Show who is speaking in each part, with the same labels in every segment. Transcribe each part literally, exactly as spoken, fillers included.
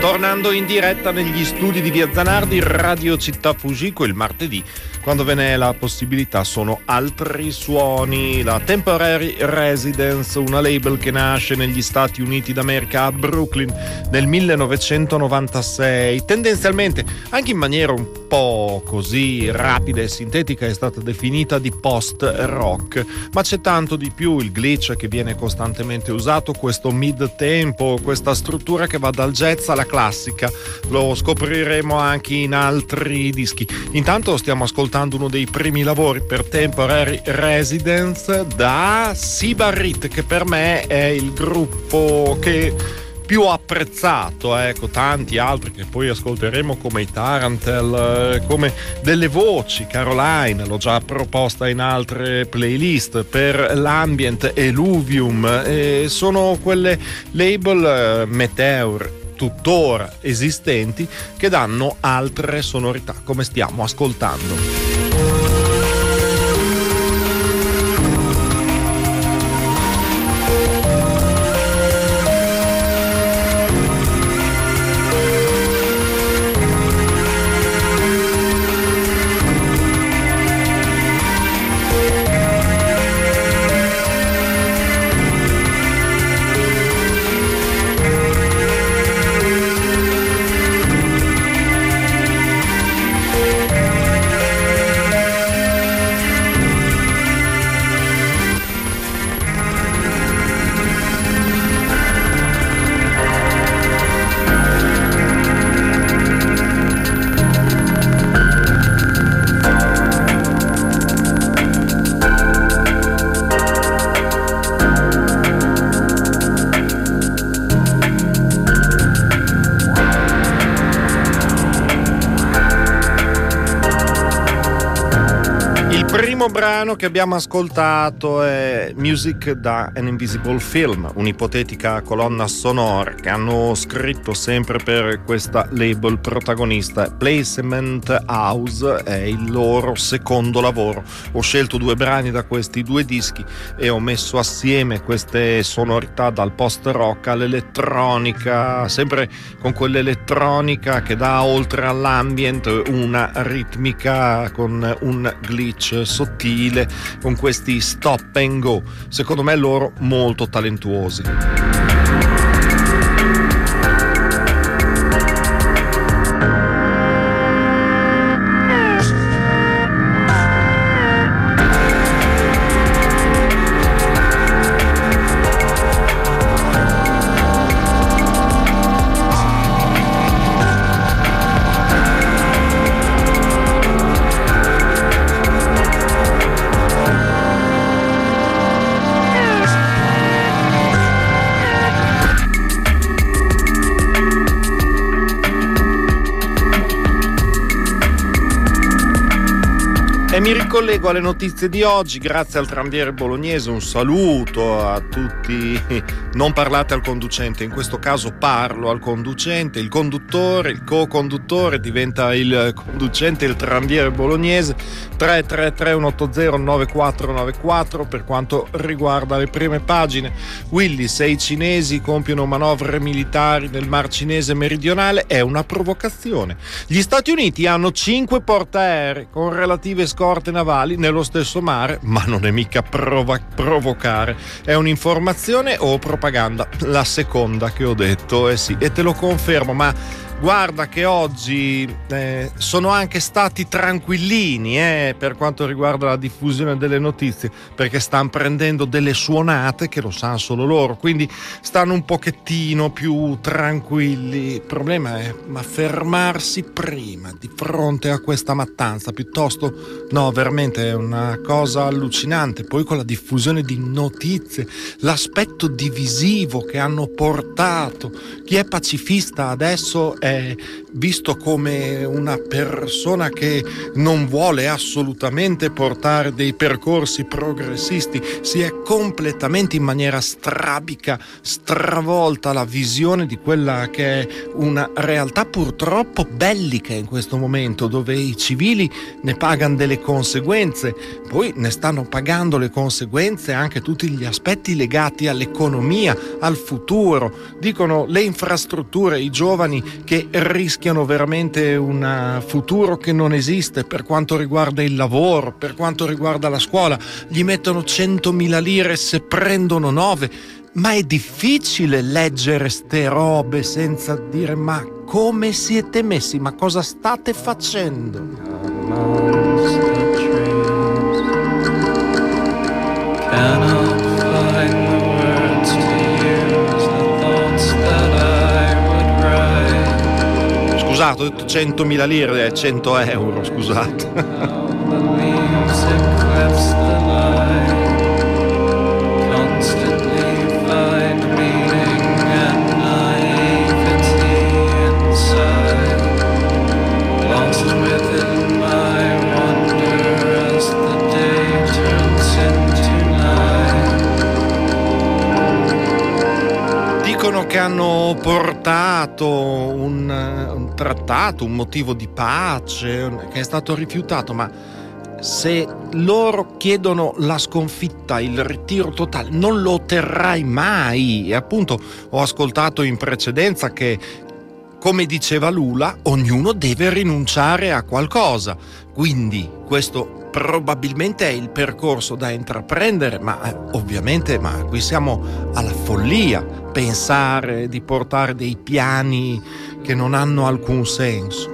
Speaker 1: Tornando in diretta negli studi di Via Zanardi, Radio Città Fujiko, il martedì, quando ve ne è la possibilità, sono altri suoni. La Temporary Residence, una label che nasce negli Stati Uniti d'America, a Brooklyn, nel millenovecentonovantasei. Tendenzialmente, anche in maniera un po' così rapida e sintetica, è stata definita di post-rock, ma c'è tanto di più. Il glitch che viene costantemente usato, questo mid-tempo, questa struttura che va dal jazz alla classica, lo scopriremo anche in altri dischi. Intanto stiamo ascoltando uno dei primi lavori per Temporary Residence da Sybaritt, che per me è il gruppo che più apprezzato, ecco, tanti altri che poi ascolteremo come i Tarantel, come delle voci. Caroline l'ho già proposta in altre playlist, per l'ambient, Eluvium, e sono quelle label Meteor tuttora esistenti che danno altre sonorità, come stiamo ascoltando. Brano che abbiamo ascoltato è Music da An Invisible Film, un'ipotetica colonna sonora che hanno scritto sempre per questa label protagonista. Placement House è il loro secondo lavoro. Ho scelto due brani da questi due dischi e ho messo assieme queste sonorità dal post rock all'elettronica, sempre con quell'elettronica che dà, oltre all'ambient, una ritmica con un glitch sottile, con questi stop and go, secondo me loro molto talentuosi. E mi ricollego alle notizie di oggi, grazie al tranviere bolognese. Un saluto a tutti. Non parlate al conducente, in questo caso parlo al conducente. Il conduttore, il co-conduttore diventa il conducente, il tranviere bolognese. Tre tre tre uno otto zero nove quattro nove quattro per quanto riguarda le prime pagine. Willy, se i cinesi compiono manovre militari nel Mar Cinese meridionale è una provocazione. Gli Stati Uniti hanno cinque portaerei con relative scorte navali nello stesso mare, ma non è mica prova- provocare. È un'informazione o propaganda? La seconda che ho detto, eh sì, e te lo confermo, ma guarda che oggi eh, sono anche stati tranquillini eh, per quanto riguarda la diffusione delle notizie, perché stanno prendendo delle suonate che lo sanno solo loro, quindi stanno un pochettino più tranquilli. Il problema è ma fermarsi prima di fronte a questa mattanza, piuttosto no, veramente è una cosa allucinante. Poi con la diffusione di notizie, l'aspetto divisivo che hanno portato, chi è pacifista adesso è è visto come una persona che non vuole assolutamente portare dei percorsi progressisti, si è completamente in maniera strabica stravolta la visione di quella che è una realtà purtroppo bellica in questo momento, dove i civili ne pagano delle conseguenze, poi ne stanno pagando le conseguenze anche tutti gli aspetti legati all'economia, al futuro. Dicono le infrastrutture, i giovani che rischiano veramente un futuro che non esiste per quanto riguarda il lavoro, per quanto riguarda la scuola. Gli mettono centomila lire se prendono nove. Ma è difficile leggere ste robe senza dire: ma come siete messi? Ma cosa state facendo? Scusate, ho detto centomila lire, è cento euro, scusate. Dicono che hanno portato un, un trattato, un motivo di pace che è stato rifiutato, ma se loro chiedono la sconfitta, il ritiro totale, non lo otterrai mai. E appunto ho ascoltato in precedenza che, come diceva Lula, ognuno deve rinunciare a qualcosa. Quindi questo probabilmente è il percorso da intraprendere, ma eh, ovviamente ma qui siamo alla follia, pensare di portare dei piani che non hanno alcun senso.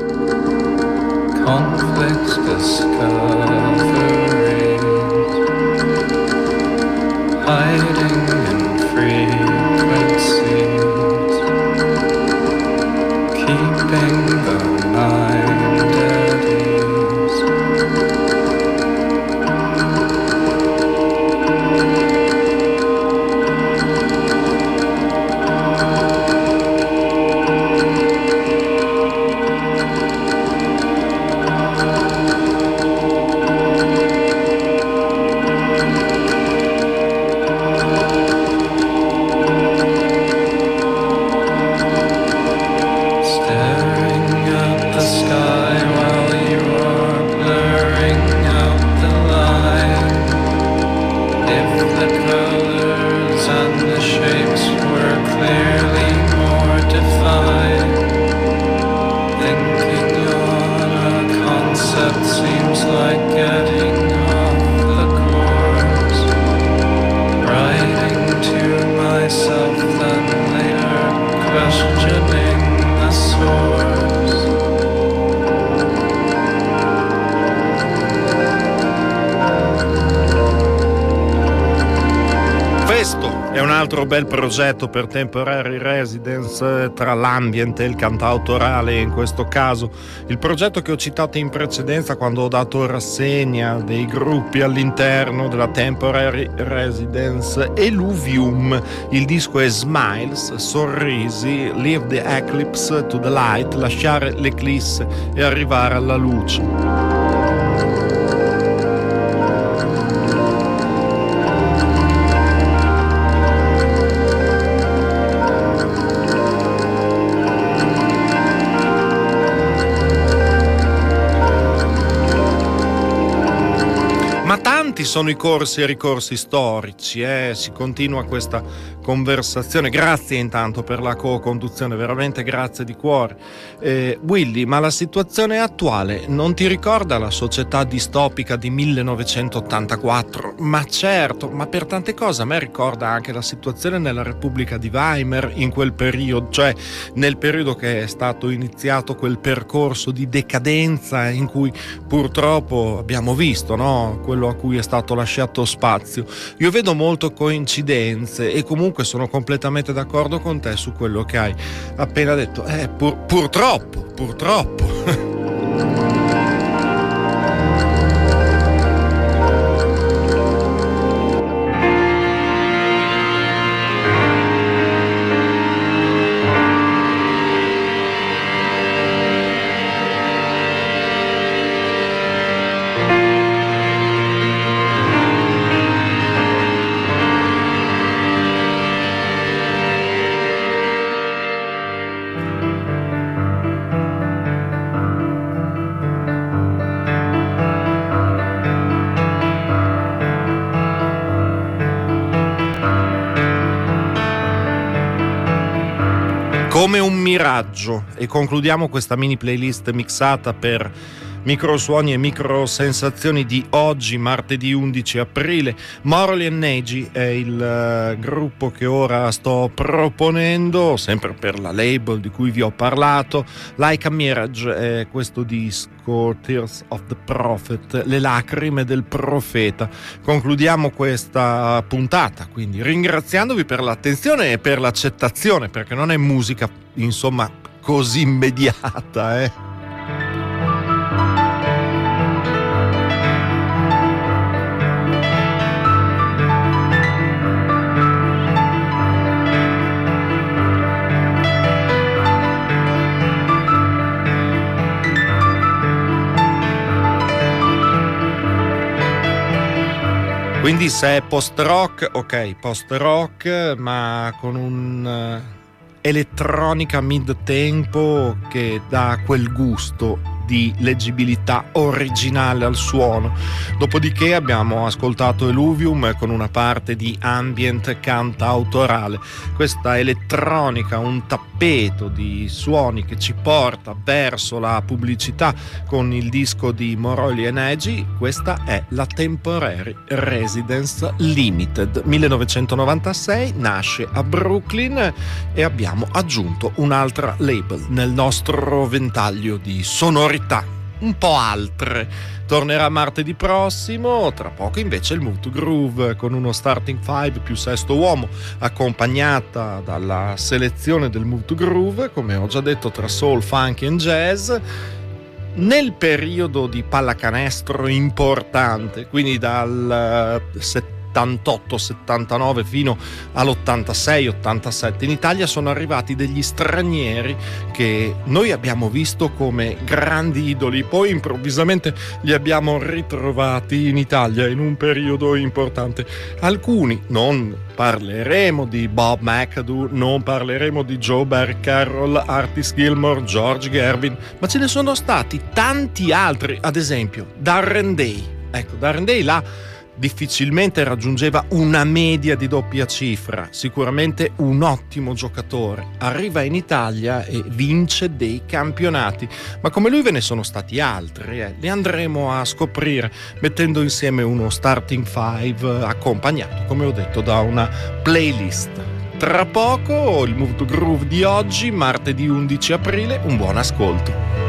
Speaker 1: Conflicts discoveries, hiding in frequencies, keeping the mind at ease. Altro bel progetto per Temporary Residence, tra l'ambient e il cantautorale in questo caso. Il progetto che ho citato in precedenza quando ho dato rassegna dei gruppi all'interno della Temporary Residence Eluvium. Il disco è Smiles, sorrisi, Leave the Eclipse to the Light, lasciare l'eclisse e arrivare alla luce. Sono i corsi e ricorsi storici, eh? Si continua questa conversazione. Grazie intanto per la co-conduzione, veramente grazie di cuore. eh, Willy, ma la situazione attuale non ti ricorda la società distopica di millenovecentottantaquattro? Ma certo, ma per tante cose a me ricorda anche la situazione nella Repubblica di Weimar in quel periodo, cioè nel periodo che è stato iniziato quel percorso di decadenza in cui purtroppo abbiamo visto, no? Quello a cui è stato lasciato spazio. Io vedo molto coincidenze e comunque sono completamente d'accordo con te su quello che hai appena detto. Eh, pur, purtroppo, purtroppo. come un miraggio. E concludiamo questa mini playlist mixata per microsuoni e microsensazioni di oggi, martedì undici aprile. Morley and Neji è il uh, gruppo che ora sto proponendo, sempre per la label di cui vi ho parlato. Like a Mirage è questo disco, Tears of the Prophet, le lacrime del profeta. Concludiamo questa puntata, quindi ringraziandovi per l'attenzione e per l'accettazione, perché non è musica, insomma, così immediata, eh. Quindi se è post-rock, ok, post-rock, ma con un uh, elettronica mid-tempo che dà quel gusto di leggibilità originale al suono. Dopodiché abbiamo ascoltato Eluvium con una parte di ambient cantautorale. Questa elettronica, un tappeto di suoni che ci porta verso la pubblicità con il disco di Morley and Neji. Questa è la Temporary Residence Limited, millenovecentonovantasei, nasce a Brooklyn e abbiamo aggiunto un'altra label nel nostro ventaglio di sonorità un po' altre. Tornerà martedì prossimo, tra poco invece il Move to Groove con uno starting five più sesto uomo, accompagnata dalla selezione del Move to Groove, come ho già detto, tra soul, funk e jazz, nel periodo di pallacanestro importante, quindi dal settantotto settantanove fino all'ottantasei ottantasette in Italia sono arrivati degli stranieri che noi abbiamo visto come grandi idoli, poi improvvisamente li abbiamo ritrovati in Italia in un periodo importante. Alcuni, non parleremo di Bob McAdoo, non parleremo di Joe Barry Carroll, Artis Gilmore, George Gervin, ma ce ne sono stati tanti altri, ad esempio Darren Day. Ecco, Darren Day là difficilmente raggiungeva una media di doppia cifra, sicuramente un ottimo giocatore, arriva in Italia e vince dei campionati, ma come lui ve ne sono stati altri, eh. li andremo a scoprire mettendo insieme uno starting five accompagnato, come ho detto, da una playlist. Tra poco il Move to Groove di oggi, martedì undici aprile, un buon ascolto.